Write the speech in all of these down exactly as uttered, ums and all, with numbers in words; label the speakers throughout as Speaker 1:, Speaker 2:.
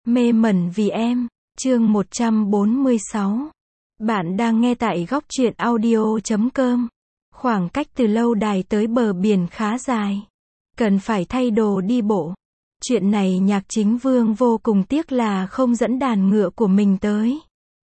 Speaker 1: Mê mẩn vì em, chương một trăm bốn mươi sáu. Bạn đang nghe tại góc truyện audio chấm com. Khoảng cách từ lâu đài tới bờ biển khá dài. Cần phải thay đồ đi bộ. Chuyện này Nhạc Chính Vương vô cùng tiếc là không dẫn đàn ngựa của mình tới.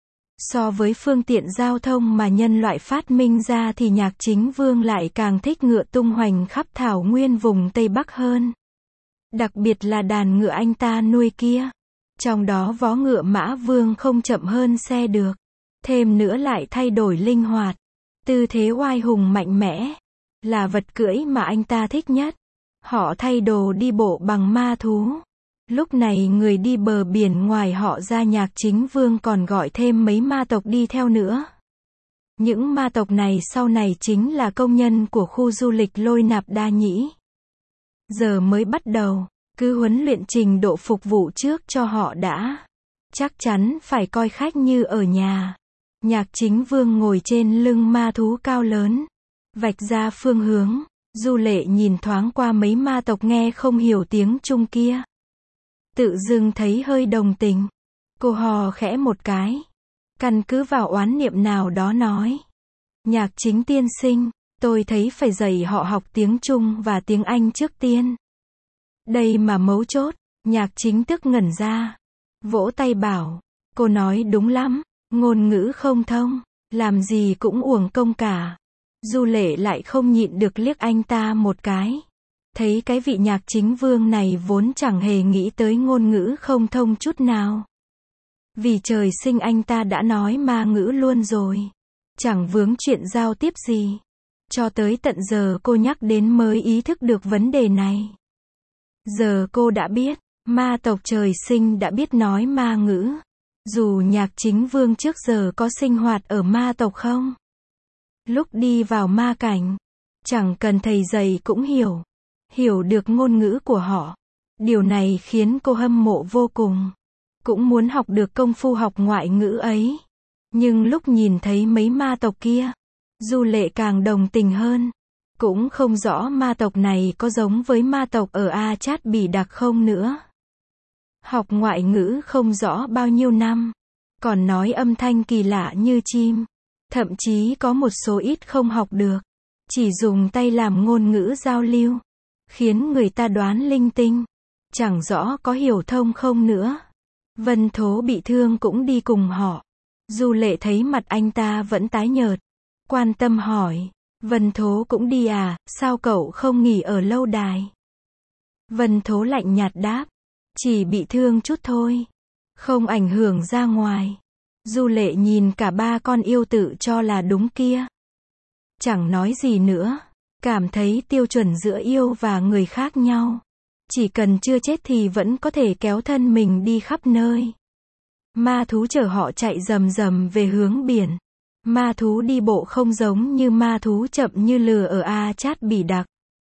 Speaker 1: So với phương tiện giao thông mà nhân loại phát minh ra thì Nhạc Chính Vương lại càng thích ngựa tung hoành khắp thảo nguyên vùng Tây Bắc hơn. Đặc biệt là đàn ngựa anh ta nuôi kia. Trong đó vó ngựa Mã Vương không chậm hơn xe được. Thêm nữa lại thay đổi linh hoạt. Tư thế oai hùng mạnh mẽ. Là vật cưỡi mà anh ta thích nhất. Họ thay đồ đi bộ bằng ma thú. Lúc này người đi bờ biển ngoài họ ra Nhạc Chính Vương còn gọi thêm mấy ma tộc đi theo nữa. Những ma tộc này sau này chính là công nhân của khu du lịch Lôi Nạp Đa Nhĩ. Giờ mới bắt đầu. Cứ huấn luyện trình độ phục vụ trước cho họ đã. Chắc chắn phải coi khách như ở nhà. Nhạc Chính Vương ngồi trên lưng ma thú cao lớn. Vạch ra phương hướng. Du Lệ nhìn thoáng qua mấy ma tộc nghe không hiểu tiếng Trung kia. Tự dưng thấy hơi đồng tình. Cô hò khẽ một cái. Căn cứ vào oán niệm nào đó nói. Nhạc Chính tiên sinh, tôi thấy phải dạy họ học tiếng Trung và tiếng Anh trước tiên. Đây mà mấu chốt. Nhạc Chính tức ngẩn ra. Vỗ tay bảo. Cô nói đúng lắm. Ngôn ngữ không thông. Làm gì cũng uổng công cả. Du Lệ lại không nhịn được liếc anh ta một cái. Thấy cái vị Nhạc Chính Vương này vốn chẳng hề nghĩ tới ngôn ngữ không thông chút nào. Vì trời sinh anh ta đã nói ma ngữ luôn rồi. Chẳng vướng chuyện giao tiếp gì. Cho tới tận giờ cô nhắc đến mới ý thức được vấn đề này. Giờ cô đã biết, ma tộc trời sinh đã biết nói ma ngữ. Dù Nhạc Chính Vương trước giờ có sinh hoạt ở ma tộc không? Lúc đi vào ma cảnh, chẳng cần thầy dạy cũng hiểu. Hiểu được ngôn ngữ của họ. Điều này khiến cô hâm mộ vô cùng. Cũng muốn học được công phu học ngoại ngữ ấy. Nhưng lúc nhìn thấy mấy ma tộc kia, Du Lệ càng đồng tình hơn. Cũng không rõ ma tộc này có giống với ma tộc ở A Chát Bỉ Đặc không nữa. Học ngoại ngữ không rõ bao nhiêu năm. Còn nói âm thanh kỳ lạ như chim. Thậm chí có một số ít không học được. Chỉ dùng tay làm ngôn ngữ giao lưu. Khiến người ta đoán linh tinh. Chẳng rõ có hiểu thông không nữa. Vân Thố bị thương cũng đi cùng họ. Du Lệ thấy mặt anh ta vẫn tái nhợt. Quan tâm hỏi. Vân Thố cũng đi à, sao cậu không nghỉ ở lâu đài? Vân Thố lạnh nhạt đáp. Chỉ bị thương chút thôi. Không ảnh hưởng ra ngoài. Du Lệ nhìn cả ba con yêu tự cho là đúng kia. Chẳng nói gì nữa. Cảm thấy tiêu chuẩn giữa yêu và người khác nhau. Chỉ cần chưa chết thì vẫn có thể kéo thân mình đi khắp nơi. Ma thú chở họ chạy rầm rầm về hướng biển. Ma thú đi bộ không giống như ma thú chậm như lừa ở A Chát Bỉ Đặc.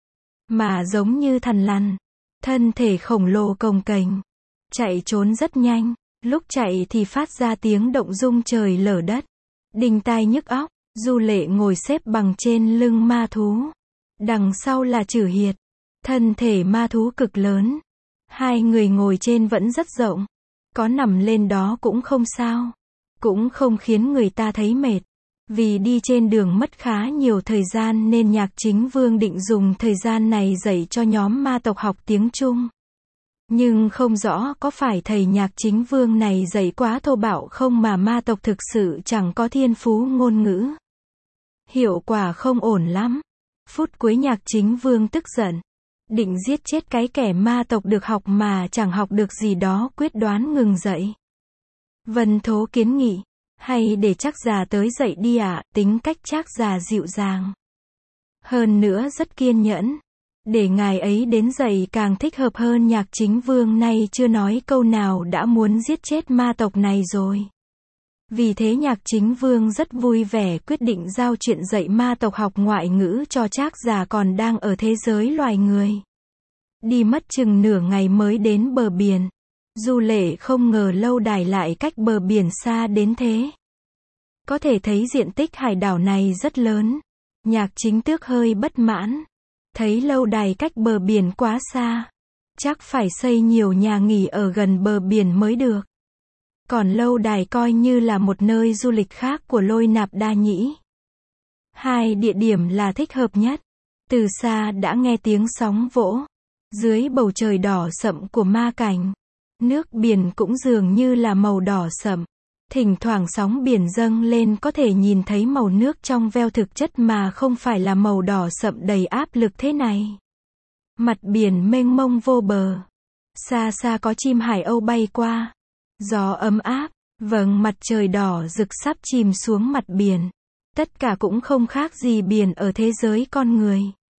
Speaker 1: Mà giống như thằn lằn. Thân thể khổng lồ cồng kềnh. Chạy trốn rất nhanh. Lúc chạy thì phát ra tiếng động rung trời lở đất. Đinh tai nhức óc. Du Lệ ngồi xếp bằng trên lưng ma thú. Đằng sau là Trử Hiệt. Thân thể ma thú cực lớn. Hai người ngồi trên vẫn rất rộng. Có nằm lên đó cũng không sao. Cũng không khiến người ta thấy mệt. Vì đi trên đường mất khá nhiều thời gian nên Nhạc Chính Vương định dùng thời gian này dạy cho nhóm ma tộc học tiếng Trung. Nhưng không rõ có phải thầy Nhạc Chính Vương này dạy quá thô bạo không mà ma tộc thực sự chẳng có thiên phú ngôn ngữ. Hiệu quả không ổn lắm. Phút cuối Nhạc Chính Vương tức giận. Định giết chết cái kẻ ma tộc được học mà chẳng học được gì đó quyết đoán ngừng dạy. Vân Thố kiến nghị. Hay để Trác già tới dạy đi ạ, à, tính cách Trác già dịu dàng. Hơn nữa rất kiên nhẫn. Để ngài ấy đến dạy càng thích hợp hơn. Nhạc Chính Vương nay chưa nói câu nào đã muốn giết chết ma tộc này rồi. Vì thế Nhạc Chính Vương rất vui vẻ quyết định giao chuyện dạy ma tộc học ngoại ngữ cho Trác già còn đang ở thế giới loài người. Đi mất chừng nửa ngày mới đến bờ biển. Du Lệ không ngờ lâu đài lại cách bờ biển xa đến thế. Có thể thấy diện tích hải đảo này rất lớn. Nhạc Chính Tước hơi bất mãn. Thấy lâu đài cách bờ biển quá xa. Chắc phải xây nhiều nhà nghỉ ở gần bờ biển mới được. Còn lâu đài coi như là một nơi du lịch khác của Lôi Nạp Đa Nhĩ. Hai địa điểm là thích hợp nhất. Từ xa đã nghe tiếng sóng vỗ. Dưới bầu trời đỏ sậm của ma cảnh. Nước biển cũng dường như là màu đỏ sậm. Thỉnh thoảng sóng biển dâng lên có thể nhìn thấy màu nước trong veo thực chất mà không phải là màu đỏ sậm đầy áp lực thế này. Mặt biển mênh mông vô bờ. Xa xa có chim hải âu bay qua. Gió ấm áp. Vầng mặt trời đỏ rực sắp chìm xuống mặt biển. Tất cả cũng không khác gì biển ở thế giới con người.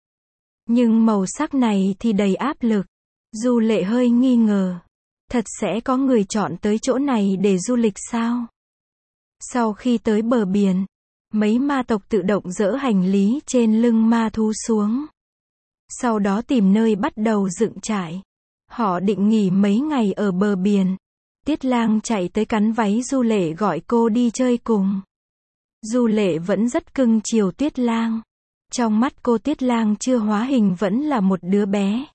Speaker 1: Nhưng màu sắc này thì đầy áp lực. Du Lệ hơi nghi ngờ. Thật sẽ có người chọn tới chỗ này để du lịch sao? Sau khi tới bờ biển, mấy ma tộc tự động dỡ hành lý trên lưng ma thú xuống. Sau đó tìm nơi bắt đầu dựng trại. Họ định nghỉ mấy ngày ở bờ biển. Tiết Lang chạy tới cắn váy Du Lệ gọi cô đi chơi cùng. Du Lệ vẫn rất cưng chiều Tiết Lang. Trong mắt cô Tiết Lang chưa hóa hình vẫn là một đứa bé.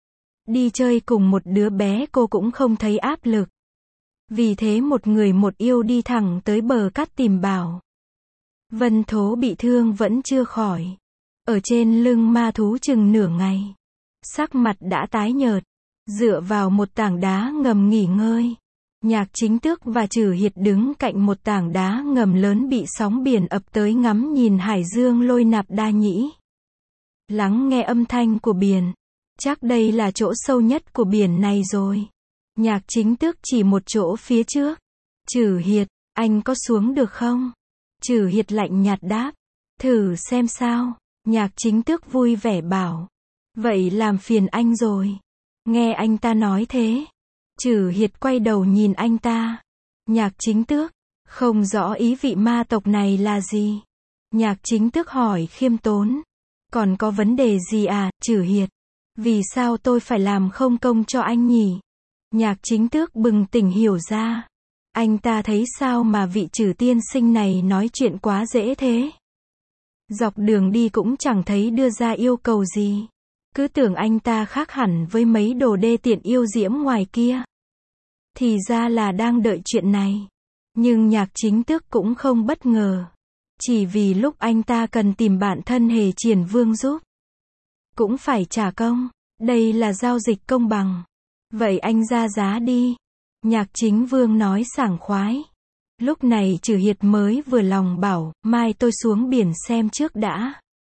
Speaker 1: Đi chơi cùng một đứa bé cô cũng không thấy áp lực. Vì thế một người một yêu đi thẳng tới bờ cát tìm Bảo. Vân Thố bị thương vẫn chưa khỏi. Ở trên lưng ma thú chừng nửa ngày. Sắc mặt đã tái nhợt. Dựa vào một tảng đá ngầm nghỉ ngơi. Nhạc Chính Tước và Trử Hiệt đứng cạnh một tảng đá ngầm lớn bị sóng biển ập tới ngắm nhìn hải dương Lôi Nạp Đa Nhĩ. Lắng nghe âm thanh của biển. Chắc đây là chỗ sâu nhất của biển này rồi. Nhạc Chính Tước chỉ một chỗ phía trước. Trử Hiệt, anh có xuống được không? Trử Hiệt lạnh nhạt đáp. Thử xem sao. Nhạc Chính Tước vui vẻ bảo. Vậy làm phiền anh rồi. Nghe anh ta nói thế. Trử Hiệt quay đầu nhìn anh ta. Nhạc Chính Tước, không rõ ý vị ma tộc này là gì. Nhạc Chính Tước hỏi khiêm tốn. Còn có vấn đề gì à, Trử Hiệt? Vì sao tôi phải làm không công cho anh nhỉ? Nhạc Chính Tước bừng tỉnh hiểu ra. Anh ta thấy sao mà vị Trử tiên sinh này nói chuyện quá dễ thế. Dọc đường đi cũng chẳng thấy đưa ra yêu cầu gì. Cứ tưởng anh ta khác hẳn với mấy đồ đê tiện yêu diễm ngoài kia. Thì ra là đang đợi chuyện này. Nhưng Nhạc Chính Tước cũng không bất ngờ. Chỉ vì lúc anh ta cần tìm bạn thân Hề Triển Vương giúp. Cũng phải trả công. Đây là giao dịch công bằng. Vậy anh ra giá đi. Nhạc Chính Vương nói sảng khoái. Lúc này Trử Hiệt mới vừa lòng bảo, mai tôi xuống biển xem trước đã.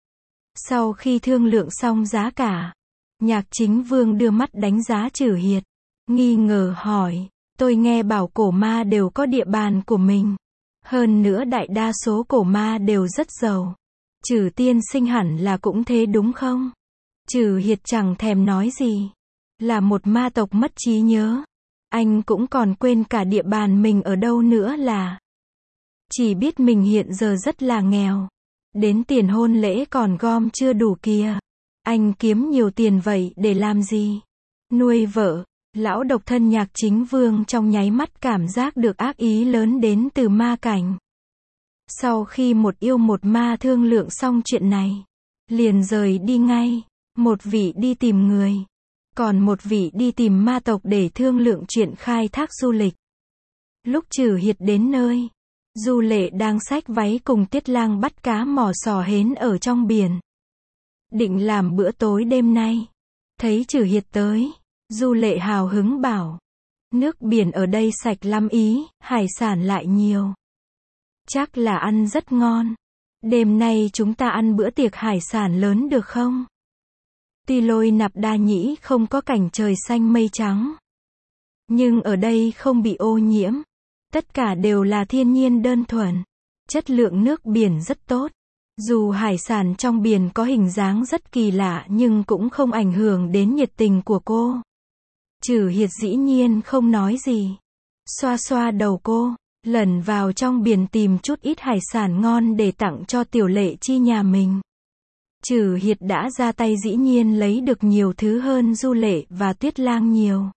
Speaker 1: Sau khi thương lượng xong giá cả, Nhạc Chính Vương đưa mắt đánh giá Trử Hiệt. Nghi ngờ hỏi, tôi nghe bảo cổ ma đều có địa bàn của mình. Hơn nữa đại đa số cổ ma đều rất giàu. Trử tiên sinh hẳn là cũng thế đúng không? Trử Hiệt chẳng thèm nói gì. Là một ma tộc mất trí nhớ. Anh cũng còn quên cả địa bàn mình ở đâu nữa là. Chỉ biết mình hiện giờ rất là nghèo. Đến tiền hôn lễ còn gom chưa đủ kìa. Anh kiếm nhiều tiền vậy để làm gì? Nuôi vợ. Lão độc thân Nhạc Chính Vương trong nháy mắt cảm giác được ác ý lớn đến từ ma cảnh. Sau khi một yêu một ma thương lượng xong chuyện này, liền rời đi ngay. Một vị đi tìm người. Còn một vị đi tìm ma tộc để thương lượng chuyện khai thác du lịch. Lúc Trử Hiệt đến nơi, Du Lệ đang xách váy cùng Tiết Lang bắt cá mò sò hến ở trong biển. Định làm bữa tối đêm nay. Thấy Trử Hiệt tới, Du Lệ hào hứng bảo. Nước biển ở đây sạch lắm ý, hải sản lại nhiều. Chắc là ăn rất ngon. Đêm nay chúng ta ăn bữa tiệc hải sản lớn được không? Tuy Lôi Nạp Đa Nhĩ không có cảnh trời xanh mây trắng. Nhưng ở đây không bị ô nhiễm. Tất cả đều là thiên nhiên đơn thuần. Chất lượng nước biển rất tốt. Dù hải sản trong biển có hình dáng rất kỳ lạ nhưng cũng không ảnh hưởng đến nhiệt tình của cô. Trử Hiệt dĩ nhiên không nói gì. Xoa xoa đầu cô, lẩn vào trong biển tìm chút ít hải sản ngon để tặng cho Tiểu Lệ Chi nhà mình. Trử Hiệt đã ra tay dĩ nhiên lấy được nhiều thứ hơn Du Lệ và Tuyết Lang nhiều.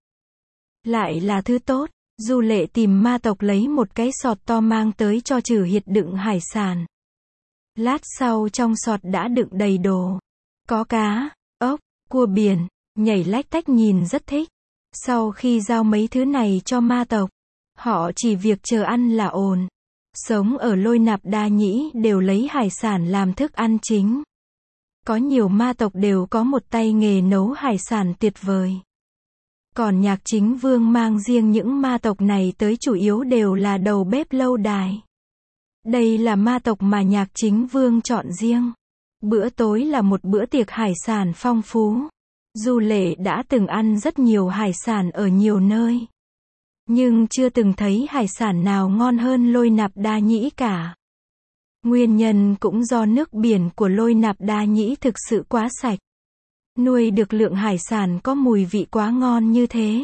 Speaker 1: Lại là thứ tốt. Du Lệ tìm ma tộc lấy một cái sọt to mang tới cho Trử Hiệt đựng hải sản. Lát sau trong sọt đã đựng đầy đồ. Có cá, ốc, cua biển, nhảy lách tách nhìn rất thích. Sau khi giao mấy thứ này cho ma tộc, họ chỉ việc chờ ăn là ổn. Sống ở Lôi Nạp Đa Nhĩ đều lấy hải sản làm thức ăn chính. Có nhiều ma tộc đều có một tay nghề nấu hải sản tuyệt vời. Còn Nhạc Chính Vương mang riêng những ma tộc này tới chủ yếu đều là đầu bếp lâu đài. Đây là ma tộc mà Nhạc Chính Vương chọn riêng. Bữa tối là một bữa tiệc hải sản phong phú. Du Lệ đã từng ăn rất nhiều hải sản ở nhiều nơi, nhưng chưa từng thấy hải sản nào ngon hơn Lôi Nạp Đa Nhĩ cả. Nguyên nhân cũng do nước biển của Lôi Nạp Đa Nhĩ thực sự quá sạch. Nuôi được lượng hải sản có mùi vị quá ngon như thế.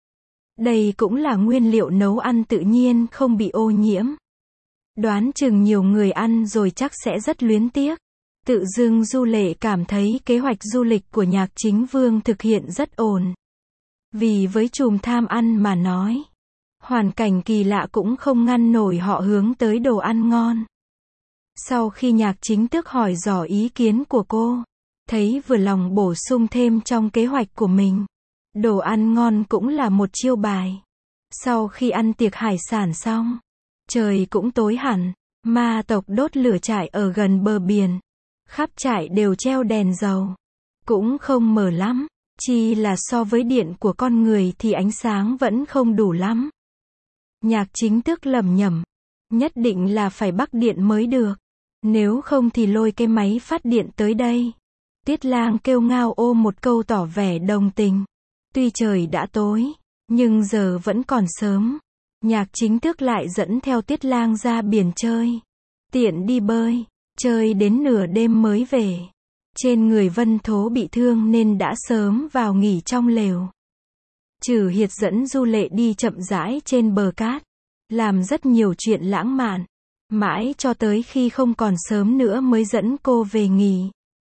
Speaker 1: Đây cũng là nguyên liệu nấu ăn tự nhiên không bị ô nhiễm. Đoán chừng nhiều người ăn rồi chắc sẽ rất luyến tiếc. Tự dưng Du Lệ cảm thấy kế hoạch du lịch của Nhạc Chính Vương thực hiện rất ổn. Vì với trùm tham ăn mà nói, hoàn cảnh kỳ lạ cũng không ngăn nổi họ hướng tới đồ ăn ngon. Sau khi Nhạc Chính Tước hỏi dò ý kiến của cô, thấy vừa lòng bổ sung thêm trong kế hoạch của mình. Đồ ăn ngon cũng là một chiêu bài. Sau khi ăn tiệc hải sản xong, trời cũng tối hẳn, ma tộc đốt lửa trại ở gần bờ biển. Khắp trại đều treo đèn dầu. Cũng không mờ lắm, chi là so với điện của con người thì ánh sáng vẫn không đủ lắm. Nhạc Chính Tước lẩm nhẩm, nhất định là phải bắc điện mới được. Nếu không thì lôi cái máy phát điện tới đây. Tiết Lang kêu ngao ô một câu tỏ vẻ đồng tình. Tuy trời đã tối, nhưng giờ vẫn còn sớm. Nhạc Chính Tước lại dẫn theo Tiết Lang ra biển chơi. Tiện đi bơi, chơi đến nửa đêm mới về. Trên người Vân Thố bị thương nên đã sớm vào nghỉ trong lều. Trừ Hiệt dẫn Du Lệ đi chậm rãi trên bờ cát, làm rất nhiều chuyện lãng mạn. Mãi cho tới khi không còn sớm nữa mới dẫn cô về nghỉ.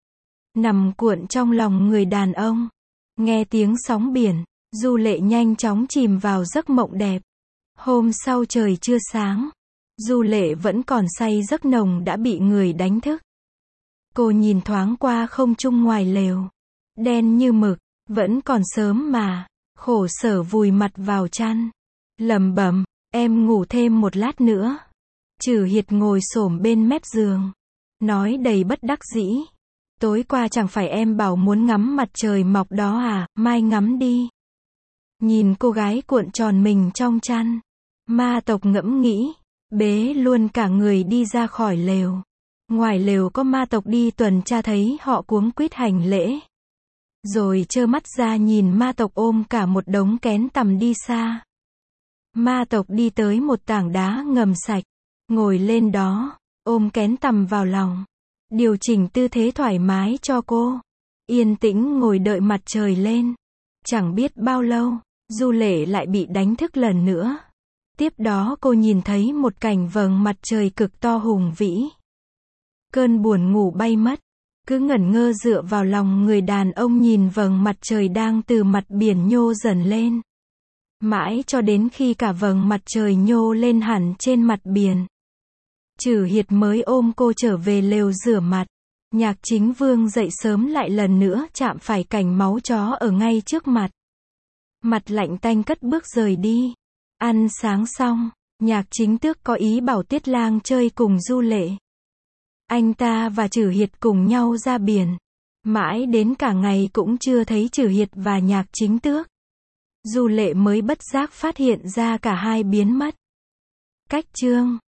Speaker 1: Nằm cuộn trong lòng người đàn ông, nghe tiếng sóng biển, Du Lệ nhanh chóng chìm vào giấc mộng đẹp. Hôm sau trời chưa sáng, Du Lệ vẫn còn say giấc nồng đã bị người đánh thức. Cô nhìn thoáng qua không trung ngoài lều, đen như mực, vẫn còn sớm mà, khổ sở vùi mặt vào chăn, lẩm bẩm, em ngủ thêm một lát nữa. Trừ Hiệt ngồi xổm bên mép giường, nói đầy bất đắc dĩ, tối qua chẳng phải em bảo muốn ngắm mặt trời mọc đó à, mai ngắm đi. Nhìn cô gái cuộn tròn mình trong chăn, ma tộc ngẫm nghĩ, bế luôn cả người đi ra khỏi lều. Ngoài lều có ma tộc đi tuần tra thấy họ cuống quýt hành lễ. Rồi trơ mắt ra nhìn ma tộc ôm cả một đống kén tằm đi xa. Ma tộc đi tới một tảng đá ngầm sạch, ngồi lên đó, ôm kén tằm vào lòng. Điều chỉnh tư thế thoải mái cho cô. Yên tĩnh ngồi đợi mặt trời lên. Chẳng biết bao lâu, Du Lệ lại bị đánh thức lần nữa. Tiếp đó cô nhìn thấy một cảnh vầng mặt trời cực to hùng vĩ. Cơn buồn ngủ bay mất, cứ ngẩn ngơ dựa vào lòng người đàn ông nhìn vầng mặt trời đang từ mặt biển nhô dần lên. Mãi cho đến khi cả vầng mặt trời nhô lên hẳn trên mặt biển. Trừ Hiệt mới ôm cô trở về lều rửa mặt. Nhạc Chính Vương dậy sớm lại lần nữa chạm phải cảnh máu chó ở ngay trước mặt. Mặt lạnh tanh cất bước rời đi. Ăn sáng xong, Nhạc Chính Tước có ý bảo Tiết Lang chơi cùng Du Lệ. Anh ta và Trừ Hiệt cùng nhau ra biển. Mãi đến cả ngày cũng chưa thấy Trừ Hiệt và Nhạc Chính Tước. Du Lệ mới bất giác phát hiện ra cả hai biến mất. Cách chương